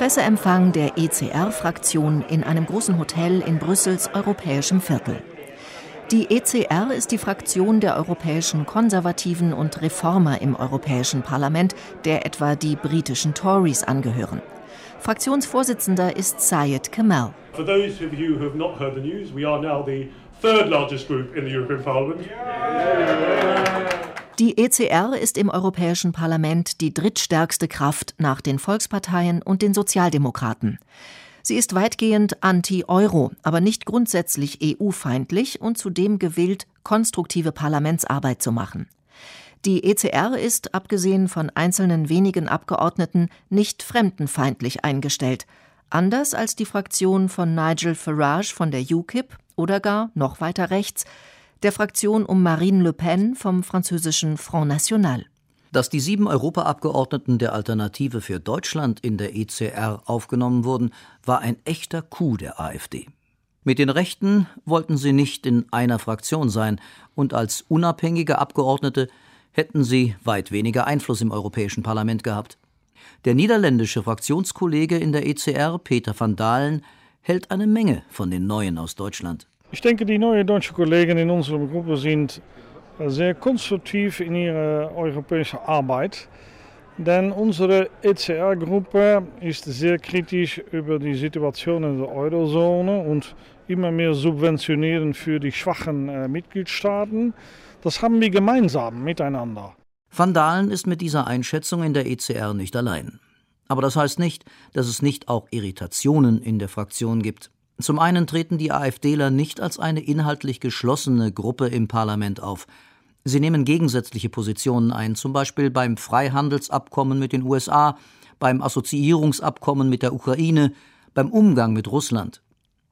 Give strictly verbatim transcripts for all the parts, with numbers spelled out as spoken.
Presseempfang der E C R-Fraktion in einem großen Hotel in Brüssels europäischem Viertel. Die E C R ist die Fraktion der europäischen Konservativen und Reformer im Europäischen Parlament, der etwa die britischen Tories angehören. Fraktionsvorsitzender ist Syed Kamel. For those of you who have not heard the news, we are now the third largest group in the European Parliament. Die E C R ist im Europäischen Parlament die drittstärkste Kraft nach den Volksparteien und den Sozialdemokraten. Sie ist weitgehend anti-Euro, aber nicht grundsätzlich E U-feindlich und zudem gewillt, konstruktive Parlamentsarbeit zu machen. Die E C R ist, abgesehen von einzelnen wenigen Abgeordneten, nicht fremdenfeindlich eingestellt, anders als die Fraktion von Nigel Farage von der U K I P oder gar, noch weiter rechts, der Fraktion um Marine Le Pen vom französischen Front National. Dass die sieben Europaabgeordneten der Alternative für Deutschland in der E C R aufgenommen wurden, war ein echter Coup der AfD. Mit den Rechten wollten sie nicht in einer Fraktion sein und als unabhängige Abgeordnete hätten sie weit weniger Einfluss im Europäischen Parlament gehabt. Der niederländische Fraktionskollege in der E C R, Peter van Dalen, hält eine Menge von den Neuen aus Deutschland. Ich denke, die neuen deutschen Kollegen in unserer Gruppe sind sehr konstruktiv in ihrer europäischen Arbeit. Denn unsere E C R-Gruppe ist sehr kritisch über die Situation in der Eurozone und immer mehr subventionieren für die schwachen äh, Mitgliedstaaten. Das haben wir gemeinsam miteinander. Van Dalen ist mit dieser Einschätzung in der E C R nicht allein. Aber das heißt nicht, dass es nicht auch Irritationen in der Fraktion gibt. Zum einen treten die AfDler nicht als eine inhaltlich geschlossene Gruppe im Parlament auf. Sie nehmen gegensätzliche Positionen ein, zum Beispiel beim Freihandelsabkommen mit den U S A, beim Assoziierungsabkommen mit der Ukraine, beim Umgang mit Russland.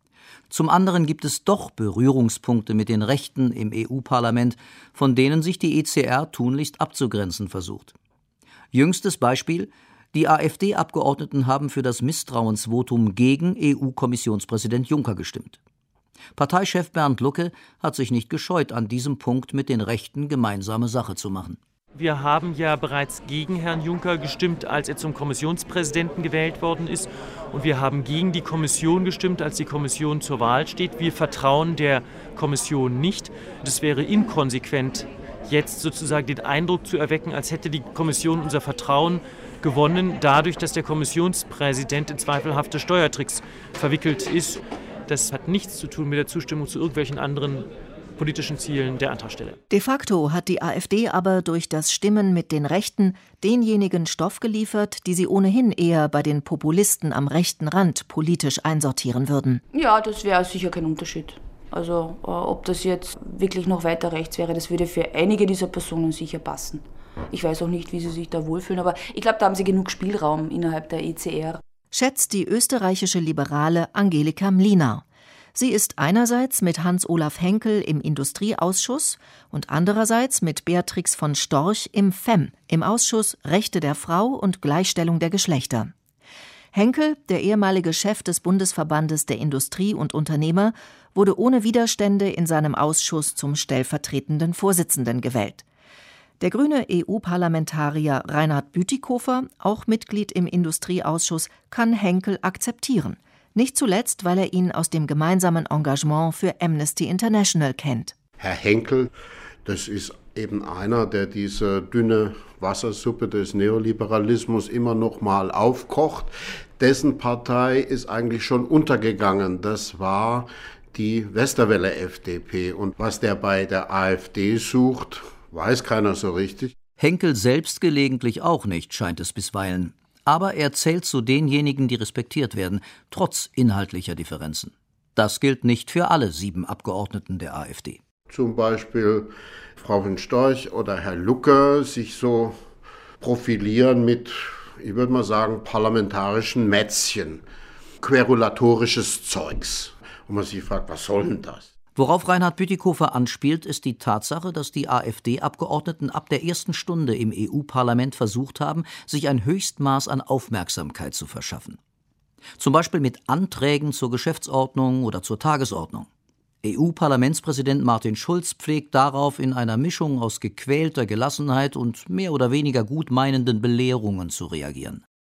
Zum anderen gibt es doch Berührungspunkte mit den Rechten im E U-Parlament, von denen sich die E C R tunlichst abzugrenzen versucht. Jüngstes Beispiel: Die AfD-Abgeordneten haben für das Misstrauensvotum gegen E U-Kommissionspräsident Juncker gestimmt. Parteichef Bernd Lucke hat sich nicht gescheut, an diesem Punkt mit den Rechten gemeinsame Sache zu machen. Wir haben ja bereits gegen Herrn Juncker gestimmt, als er zum Kommissionspräsidenten gewählt worden ist. Und wir haben gegen die Kommission gestimmt, als die Kommission zur Wahl steht. Wir vertrauen der Kommission nicht. Das wäre inkonsequent, jetzt sozusagen den Eindruck zu erwecken, als hätte die Kommission unser Vertrauen gewonnen, dadurch, dass der Kommissionspräsident in zweifelhafte Steuertricks verwickelt ist. Das hat nichts zu tun mit der Zustimmung zu irgendwelchen anderen politischen Zielen der Antragsteller. De facto hat die AfD aber durch das Stimmen mit den Rechten denjenigen Stoff geliefert, die sie ohnehin eher bei den Populisten am rechten Rand politisch einsortieren würden. Ja, das wäre sicher kein Unterschied. Also ob das jetzt wirklich noch weiter rechts wäre, das würde für einige dieser Personen sicher passen. Ich weiß auch nicht, wie sie sich da wohlfühlen, aber ich glaube, da haben sie genug Spielraum innerhalb der E C R. Schätzt die österreichische Liberale Angelika Mlinar. Sie ist einerseits mit Hans-Olaf Henkel im Industrieausschuss und andererseits mit Beatrix von Storch im F E M, im Ausschuss Rechte der Frau und Gleichstellung der Geschlechter. Henkel, der ehemalige Chef des Bundesverbandes der Industrie und Unternehmer, wurde ohne Widerstände in seinem Ausschuss zum stellvertretenden Vorsitzenden gewählt. Der grüne E U-Parlamentarier Reinhard Bütikofer, auch Mitglied im Industrieausschuss, kann Henkel akzeptieren. Nicht zuletzt, weil er ihn aus dem gemeinsamen Engagement für Amnesty International kennt. Herr Henkel, das ist eben einer, der diese dünne Wassersuppe des Neoliberalismus immer noch mal aufkocht. Dessen Partei ist eigentlich schon untergegangen. Das war die Westerwelle F D P. Und was der bei der AfD sucht, weiß keiner so richtig. Henkel selbst gelegentlich auch nicht, scheint es bisweilen. Aber er zählt zu denjenigen, die respektiert werden, trotz inhaltlicher Differenzen. Das gilt nicht für alle sieben Abgeordneten der AfD. Zum Beispiel Frau von Storch oder Herr Lucke sich so profilieren mit, ich würde mal sagen, parlamentarischen Mätzchen, querulatorisches Zeugs. Und man sich fragt, was soll denn das? Worauf Reinhard Bütikofer anspielt, ist die Tatsache, dass die AfD-Abgeordneten ab der ersten Stunde im E U-Parlament versucht haben, sich ein Höchstmaß an Aufmerksamkeit zu verschaffen. Zum Beispiel mit Anträgen zur Geschäftsordnung oder zur Tagesordnung. E U-Parlamentspräsident Martin Schulz pflegt darauf in einer Mischung aus gequälter Gelassenheit und mehr oder weniger gutmeinenden Belehrungen zu reagieren.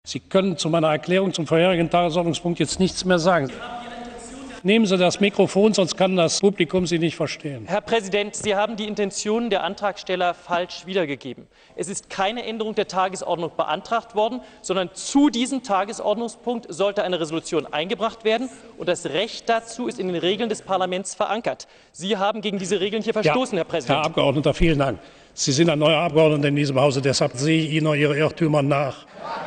Sie können zu meiner Erklärung zum vorherigen Tagesordnungspunkt jetzt nichts mehr sagen. Nehmen Sie das Mikrofon, sonst kann das Publikum Sie nicht verstehen. Herr Präsident, Sie haben die Intentionen der Antragsteller falsch wiedergegeben. Es ist keine Änderung der Tagesordnung beantragt worden, sondern zu diesem Tagesordnungspunkt sollte eine Resolution eingebracht werden. Und das Recht dazu ist in den Regeln des Parlaments verankert. Sie haben gegen diese Regeln hier verstoßen, ja, Herr Präsident. Herr Abgeordneter, vielen Dank. Sie sind ein neuer Abgeordneter in diesem Hause, deshalb sehe ich Ihnen Ihre Irrtümer nach.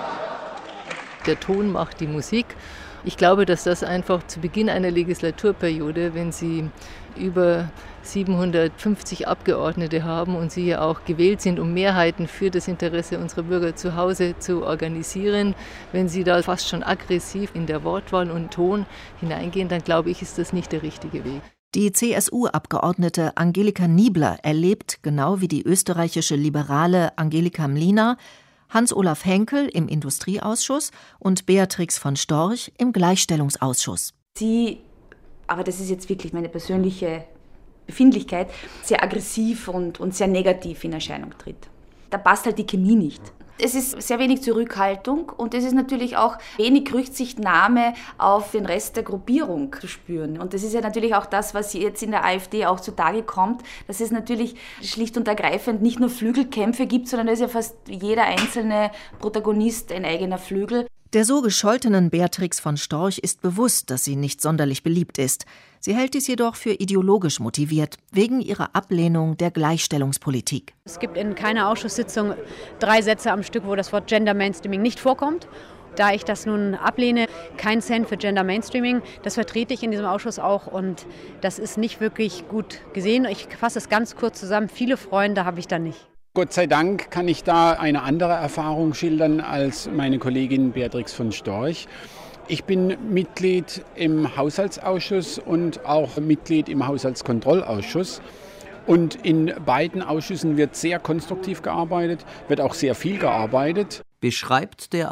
Der Ton macht die Musik. Ich glaube, dass das einfach zu Beginn einer Legislaturperiode, wenn Sie über siebenhundertfünfzig Abgeordnete haben und Sie ja auch gewählt sind, um Mehrheiten für das Interesse unserer Bürger zu Hause zu organisieren, wenn Sie da fast schon aggressiv in der Wortwahl und Ton hineingehen, dann glaube ich, ist das nicht der richtige Weg. Die C S U-Abgeordnete Angelika Niebler erlebt, genau wie die österreichische Liberale Angelika Mlina, Hans-Olaf Henkel im Industrieausschuss und Beatrix von Storch im Gleichstellungsausschuss. Sie, aber das ist jetzt wirklich meine persönliche Befindlichkeit, sehr aggressiv und, und sehr negativ in Erscheinung tritt. Da passt halt die Chemie nicht. Es ist sehr wenig Zurückhaltung und es ist natürlich auch wenig Rücksichtnahme auf den Rest der Gruppierung zu spüren. Und das ist ja natürlich auch das, was jetzt in der AfD auch zutage kommt, dass es natürlich schlicht und ergreifend nicht nur Flügelkämpfe gibt, sondern da ist ja fast jeder einzelne Protagonist ein eigener Flügel. Der so gescholtenen Beatrix von Storch ist bewusst, dass sie nicht sonderlich beliebt ist. Sie hält dies jedoch für ideologisch motiviert, wegen ihrer Ablehnung der Gleichstellungspolitik. Es gibt in keiner Ausschusssitzung drei Sätze am Stück, wo das Wort Gender Mainstreaming nicht vorkommt. Da ich das nun ablehne, kein Cent für Gender Mainstreaming, das vertrete ich in diesem Ausschuss auch und das ist nicht wirklich gut gesehen. Ich fasse es ganz kurz zusammen, viele Freunde habe ich da nicht. Gott sei Dank kann ich da eine andere Erfahrung schildern als meine Kollegin Beatrix von Storch. Ich bin Mitglied im Haushaltsausschuss und auch Mitglied im Haushaltskontrollausschuss. Und in beiden Ausschüssen wird sehr konstruktiv gearbeitet, wird auch sehr viel gearbeitet. Beschreibt der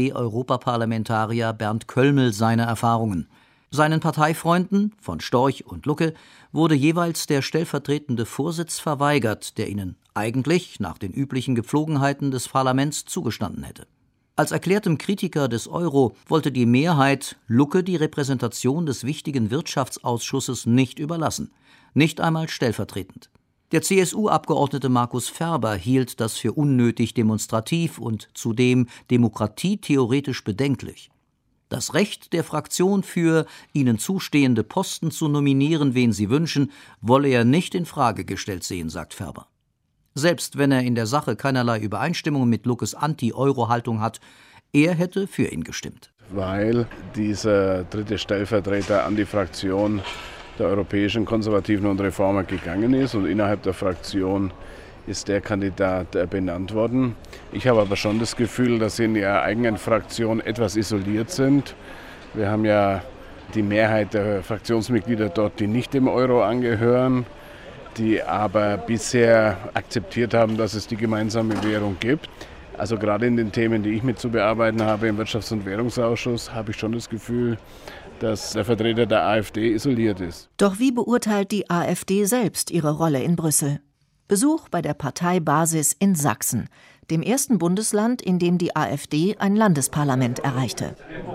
AfD-Europaparlamentarier Bernd Köllmel seine Erfahrungen. Seinen Parteifreunden von Storch und Lucke wurde jeweils der stellvertretende Vorsitz verweigert, der ihnen eigentlich nach den üblichen Gepflogenheiten des Parlaments zugestanden hätte. Als erklärtem Kritiker des Euro wollte die Mehrheit Lucke die Repräsentation des wichtigen Wirtschaftsausschusses nicht überlassen, nicht einmal stellvertretend. Der C S U-Abgeordnete Markus Ferber hielt das für unnötig demonstrativ und zudem demokratietheoretisch bedenklich. Das Recht der Fraktion für ihnen zustehende Posten zu nominieren, wen sie wünschen, wolle er nicht in Frage gestellt sehen, sagt Ferber. Selbst wenn er in der Sache keinerlei Übereinstimmung mit Luckes Anti-Euro-Haltung hat, er hätte für ihn gestimmt. Weil dieser dritte Stellvertreter an die Fraktion der Europäischen Konservativen und Reformer gegangen ist und innerhalb der Fraktion ist der Kandidat benannt worden. Ich habe aber schon das Gefühl, dass sie in ihrer eigenen Fraktion etwas isoliert sind. Wir haben ja die Mehrheit der Fraktionsmitglieder dort, die nicht dem Euro angehören, die aber bisher akzeptiert haben, dass es die gemeinsame Währung gibt. Also gerade in den Themen, die ich mit zu bearbeiten habe im Wirtschafts- und Währungsausschuss, habe ich schon das Gefühl, dass der Vertreter der AfD isoliert ist. Doch wie beurteilt die AfD selbst ihre Rolle in Brüssel? Besuch bei der Parteibasis in Sachsen, dem ersten Bundesland, in dem die AfD ein Landesparlament erreichte.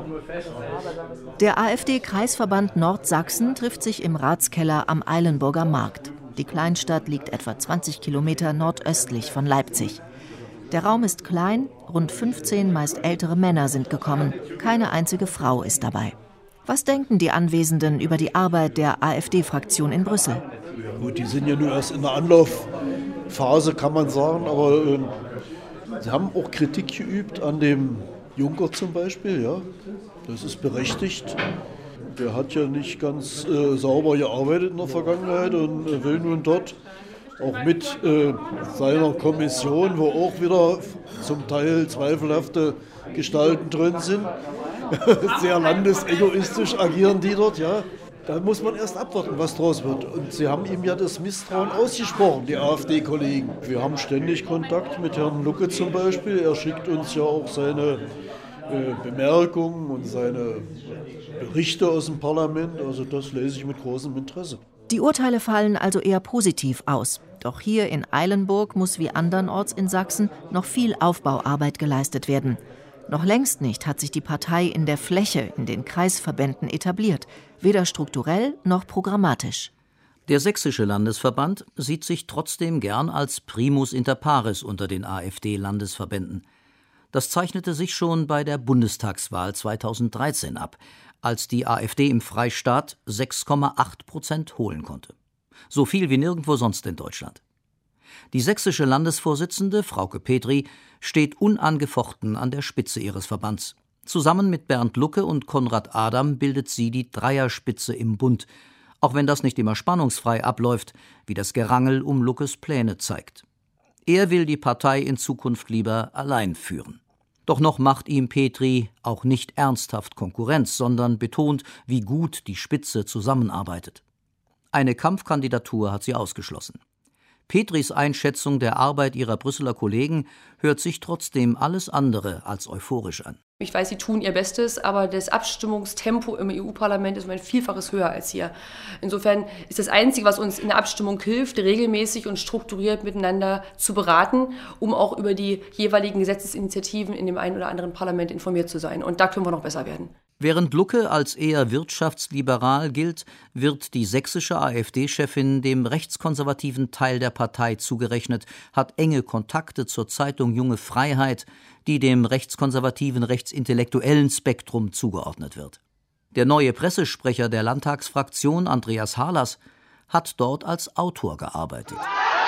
Der AfD-Kreisverband Nordsachsen trifft sich im Ratskeller am Eilenburger Markt. Die Kleinstadt liegt etwa zwanzig Kilometer nordöstlich von Leipzig. Der Raum ist klein, rund fünfzehn meist ältere Männer sind gekommen, keine einzige Frau ist dabei. Was denken die Anwesenden über die Arbeit der AfD-Fraktion in Brüssel? Ja gut, die sind ja nur erst in der Anlaufphase, kann man sagen, aber äh, sie haben auch Kritik geübt an dem Juncker zum Beispiel, ja. Das ist berechtigt. Der hat ja nicht ganz äh, sauber gearbeitet in der Vergangenheit und äh, will nun dort auch mit äh, seiner Kommission, wo auch wieder zum Teil zweifelhafte Gestalten drin sind, sehr landesegoistisch agieren die dort, ja. Da muss man erst abwarten, was draus wird. Und sie haben ihm ja das Misstrauen ausgesprochen, die AfD-Kollegen. Wir haben ständig Kontakt mit Herrn Lucke zum Beispiel. Er schickt uns ja auch seine äh, Bemerkungen und seine Berichte aus dem Parlament. Also das lese ich mit großem Interesse. Die Urteile fallen also eher positiv aus. Doch hier in Eilenburg muss wie andernorts in Sachsen noch viel Aufbauarbeit geleistet werden. Noch längst nicht hat sich die Partei in der Fläche in den Kreisverbänden etabliert, weder strukturell noch programmatisch. Der sächsische Landesverband sieht sich trotzdem gern als Primus inter pares unter den AfD-Landesverbänden. Das zeichnete sich schon bei der Bundestagswahl zweitausenddreizehn ab, als die AfD im Freistaat sechs Komma acht Prozent holen konnte. So viel wie nirgendwo sonst in Deutschland. Die sächsische Landesvorsitzende, Frauke Petry, steht unangefochten an der Spitze ihres Verbands. Zusammen mit Bernd Lucke und Konrad Adam bildet sie die Dreierspitze im Bund, auch wenn das nicht immer spannungsfrei abläuft, wie das Gerangel um Luckes Pläne zeigt. Er will die Partei in Zukunft lieber allein führen. Doch noch macht ihm Petry auch nicht ernsthaft Konkurrenz, sondern betont, wie gut die Spitze zusammenarbeitet. Eine Kampfkandidatur hat sie ausgeschlossen. Petrys Einschätzung der Arbeit ihrer Brüsseler Kollegen hört sich trotzdem alles andere als euphorisch an. Ich weiß, sie tun ihr Bestes, aber das Abstimmungstempo im E U-Parlament ist um ein Vielfaches höher als hier. Insofern ist das Einzige, was uns in der Abstimmung hilft, regelmäßig und strukturiert miteinander zu beraten, um auch über die jeweiligen Gesetzesinitiativen in dem einen oder anderen Parlament informiert zu sein. Und da können wir noch besser werden. Während Lucke als eher wirtschaftsliberal gilt, wird die sächsische AfD-Chefin dem rechtskonservativen Teil der Partei zugerechnet, hat enge Kontakte zur Zeitung Junge Freiheit, die dem rechtskonservativen, rechtsintellektuellen Spektrum zugeordnet wird. Der neue Pressesprecher der Landtagsfraktion, Andreas Harlas, hat dort als Autor gearbeitet.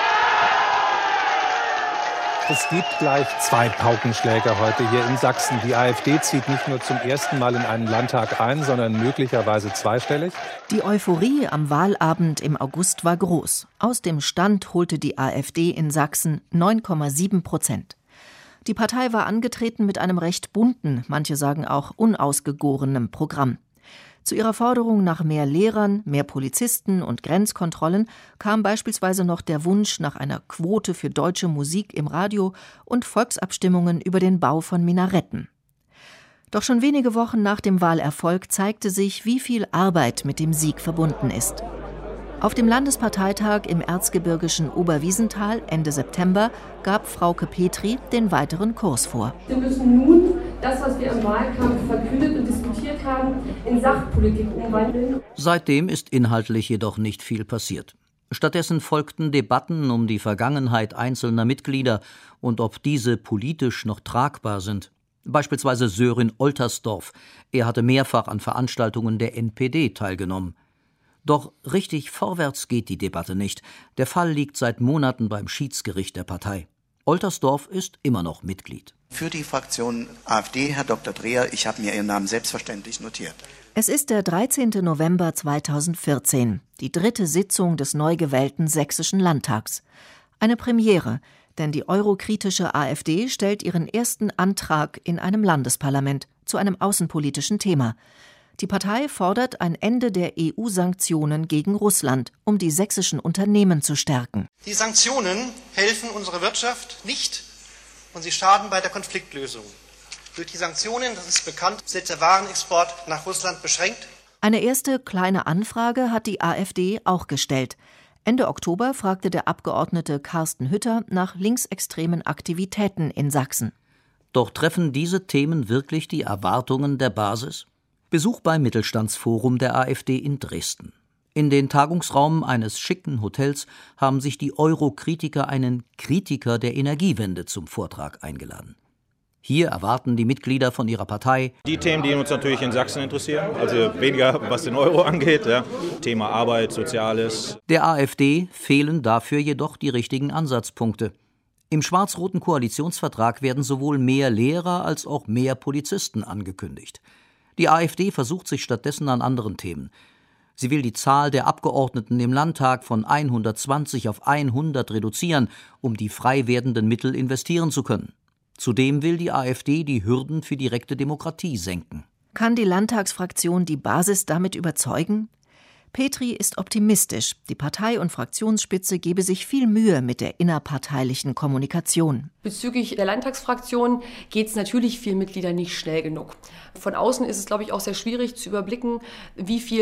Es gibt gleich zwei Paukenschläge heute hier in Sachsen. Die AfD zieht nicht nur zum ersten Mal in einen Landtag ein, sondern möglicherweise zweistellig. Die Euphorie am Wahlabend im August war groß. Aus dem Stand holte die AfD in Sachsen neun Komma sieben Prozent. Die Partei war angetreten mit einem recht bunten, manche sagen auch unausgegorenem Programm. Zu ihrer Forderung nach mehr Lehrern, mehr Polizisten und Grenzkontrollen kam beispielsweise noch der Wunsch nach einer Quote für deutsche Musik im Radio und Volksabstimmungen über den Bau von Minaretten. Doch schon wenige Wochen nach dem Wahlerfolg zeigte sich, wie viel Arbeit mit dem Sieg verbunden ist. Auf dem Landesparteitag im erzgebirgischen Oberwiesenthal Ende September gab Frauke Petry den weiteren Kurs vor. Wir müssen nun das, was wir im Wahlkampf verkündet und diskutiert haben, in Sachpolitik umwandeln. Seitdem ist inhaltlich jedoch nicht viel passiert. Stattdessen folgten Debatten um die Vergangenheit einzelner Mitglieder und ob diese politisch noch tragbar sind. Beispielsweise Sören Oltersdorf. Er hatte mehrfach an Veranstaltungen der N P D teilgenommen. Doch richtig vorwärts geht die Debatte nicht. Der Fall liegt seit Monaten beim Schiedsgericht der Partei. Oltersdorf ist immer noch Mitglied. Für die Fraktion AfD, Herr Doktor Dreher, ich habe mir Ihren Namen selbstverständlich notiert. Es ist der dreizehnten November zweitausendvierzehn, die dritte Sitzung des neu gewählten Sächsischen Landtags. Eine Premiere, denn die eurokritische AfD stellt ihren ersten Antrag in einem Landesparlament zu einem außenpolitischen Thema. Die Partei fordert ein Ende der E U-Sanktionen gegen Russland, um die sächsischen Unternehmen zu stärken. Die Sanktionen helfen unserer Wirtschaft nicht und sie schaden bei der Konfliktlösung. Durch die Sanktionen, das ist bekannt, wird der Warenexport nach Russland beschränkt. Eine erste kleine Anfrage hat die AfD auch gestellt. Ende Oktober fragte der Abgeordnete Carsten Hütter nach linksextremen Aktivitäten in Sachsen. Doch treffen diese Themen wirklich die Erwartungen der Basis? Besuch beim Mittelstandsforum der AfD in Dresden. In den Tagungsraum eines schicken Hotels haben sich die Eurokritiker einen Kritiker der Energiewende zum Vortrag eingeladen. Hier erwarten die Mitglieder von ihrer Partei die Themen, die uns natürlich in Sachsen interessieren, also weniger was den Euro angeht, ja. Thema Arbeit, Soziales. Der AfD fehlen dafür jedoch die richtigen Ansatzpunkte. Im schwarz-roten Koalitionsvertrag werden sowohl mehr Lehrer als auch mehr Polizisten angekündigt. Die AfD versucht sich stattdessen an anderen Themen. Sie will die Zahl der Abgeordneten im Landtag von hundertzwanzig auf hundert reduzieren, um die frei werdenden Mittel investieren zu können. Zudem will die AfD die Hürden für direkte Demokratie senken. Kann die Landtagsfraktion die Basis damit überzeugen? Petry ist optimistisch. Die Partei- und Fraktionsspitze gebe sich viel Mühe mit der innerparteilichen Kommunikation. Bezüglich der Landtagsfraktion geht es natürlich vielen Mitgliedern nicht schnell genug. Von außen ist es, glaube ich, auch sehr schwierig zu überblicken, wie viel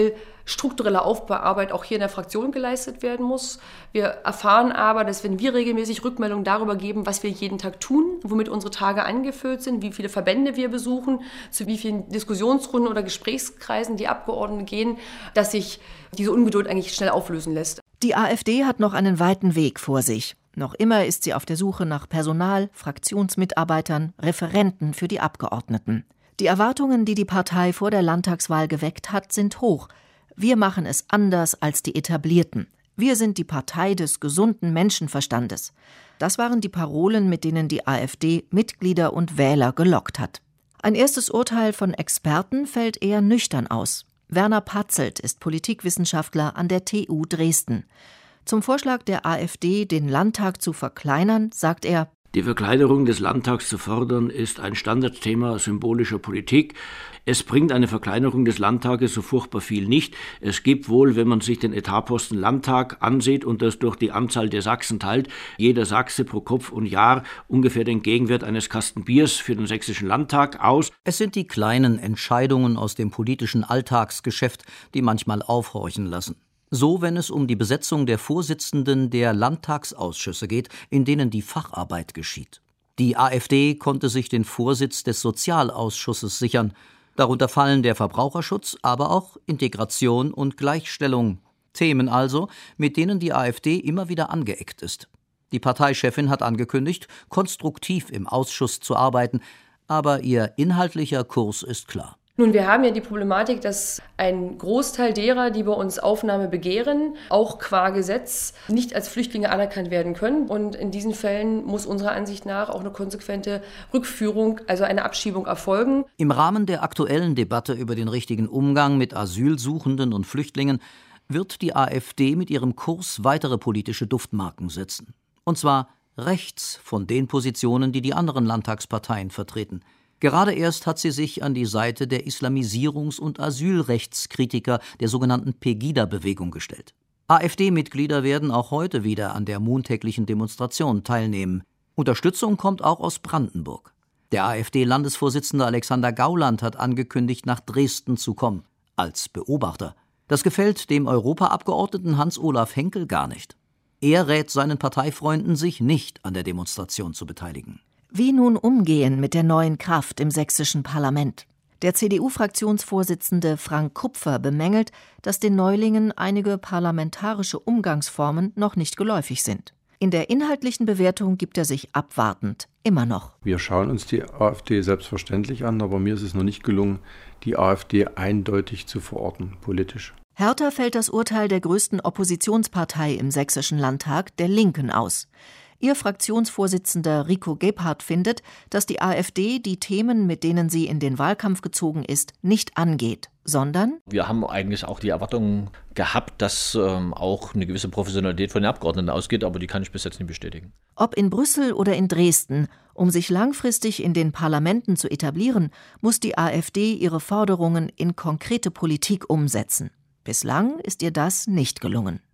strukturelle Aufbauarbeit auch hier in der Fraktion geleistet werden muss. Wir erfahren aber, dass wenn wir regelmäßig Rückmeldungen darüber geben, was wir jeden Tag tun, womit unsere Tage angefüllt sind, wie viele Verbände wir besuchen, zu wie vielen Diskussionsrunden oder Gesprächskreisen die Abgeordneten gehen, dass sich diese Ungeduld eigentlich schnell auflösen lässt. Die AfD hat noch einen weiten Weg vor sich. Noch immer ist sie auf der Suche nach Personal, Fraktionsmitarbeitern, Referenten für die Abgeordneten. Die Erwartungen, die die Partei vor der Landtagswahl geweckt hat, sind hoch. Wir machen es anders als die Etablierten. Wir sind die Partei des gesunden Menschenverstandes. Das waren die Parolen, mit denen die AfD Mitglieder und Wähler gelockt hat. Ein erstes Urteil von Experten fällt eher nüchtern aus. Werner Patzelt ist Politikwissenschaftler an der T U Dresden. Zum Vorschlag der AfD, den Landtag zu verkleinern, sagt er: Die Verkleinerung des Landtags zu fordern, ist ein Standardthema symbolischer Politik. Es bringt eine Verkleinerung des Landtages so furchtbar viel nicht. Es gibt wohl, wenn man sich den Etatposten Landtag ansieht und das durch die Anzahl der Sachsen teilt, jeder Sachse pro Kopf und Jahr ungefähr den Gegenwert eines Kasten Biers für den sächsischen Landtag aus. Es sind die kleinen Entscheidungen aus dem politischen Alltagsgeschäft, die manchmal aufhorchen lassen. So, wenn es um die Besetzung der Vorsitzenden der Landtagsausschüsse geht, in denen die Facharbeit geschieht. Die AfD konnte sich den Vorsitz des Sozialausschusses sichern. Darunter fallen der Verbraucherschutz, aber auch Integration und Gleichstellung. Themen also, mit denen die AfD immer wieder angeeckt ist. Die Parteichefin hat angekündigt, konstruktiv im Ausschuss zu arbeiten, aber ihr inhaltlicher Kurs ist klar. Nun, wir haben ja die Problematik, dass ein Großteil derer, die bei uns Aufnahme begehren, auch qua Gesetz nicht als Flüchtlinge anerkannt werden können. Und in diesen Fällen muss unserer Ansicht nach auch eine konsequente Rückführung, also eine Abschiebung erfolgen. Im Rahmen der aktuellen Debatte über den richtigen Umgang mit Asylsuchenden und Flüchtlingen wird die AfD mit ihrem Kurs weitere politische Duftmarken setzen. Und zwar rechts von den Positionen, die die anderen Landtagsparteien vertreten. Gerade erst hat sie sich an die Seite der Islamisierungs- und Asylrechtskritiker der sogenannten Pegida-Bewegung gestellt. AfD-Mitglieder werden auch heute wieder an der montäglichen Demonstration teilnehmen. Unterstützung kommt auch aus Brandenburg. Der AfD-Landesvorsitzende Alexander Gauland hat angekündigt, nach Dresden zu kommen, als Beobachter. Das gefällt dem Europaabgeordneten Hans-Olaf Henkel gar nicht. Er rät seinen Parteifreunden, sich nicht an der Demonstration zu beteiligen. Wie nun umgehen mit der neuen Kraft im sächsischen Parlament? Der C D U-Fraktionsvorsitzende Frank Kupfer bemängelt, dass den Neulingen einige parlamentarische Umgangsformen noch nicht geläufig sind. In der inhaltlichen Bewertung gibt er sich abwartend, immer noch. Wir schauen uns die AfD selbstverständlich an, aber mir ist es noch nicht gelungen, die AfD eindeutig zu verorten, politisch. Härter fällt das Urteil der größten Oppositionspartei im sächsischen Landtag, der Linken, aus. Ihr Fraktionsvorsitzender Rico Gebhardt findet, dass die AfD die Themen, mit denen sie in den Wahlkampf gezogen ist, nicht angeht, sondern: Wir haben eigentlich auch die Erwartungen gehabt, dass ähm, auch eine gewisse Professionalität von den Abgeordneten ausgeht, aber die kann ich bis jetzt nicht bestätigen. Ob in Brüssel oder in Dresden, um sich langfristig in den Parlamenten zu etablieren, muss die AfD ihre Forderungen in konkrete Politik umsetzen. Bislang ist ihr das nicht gelungen.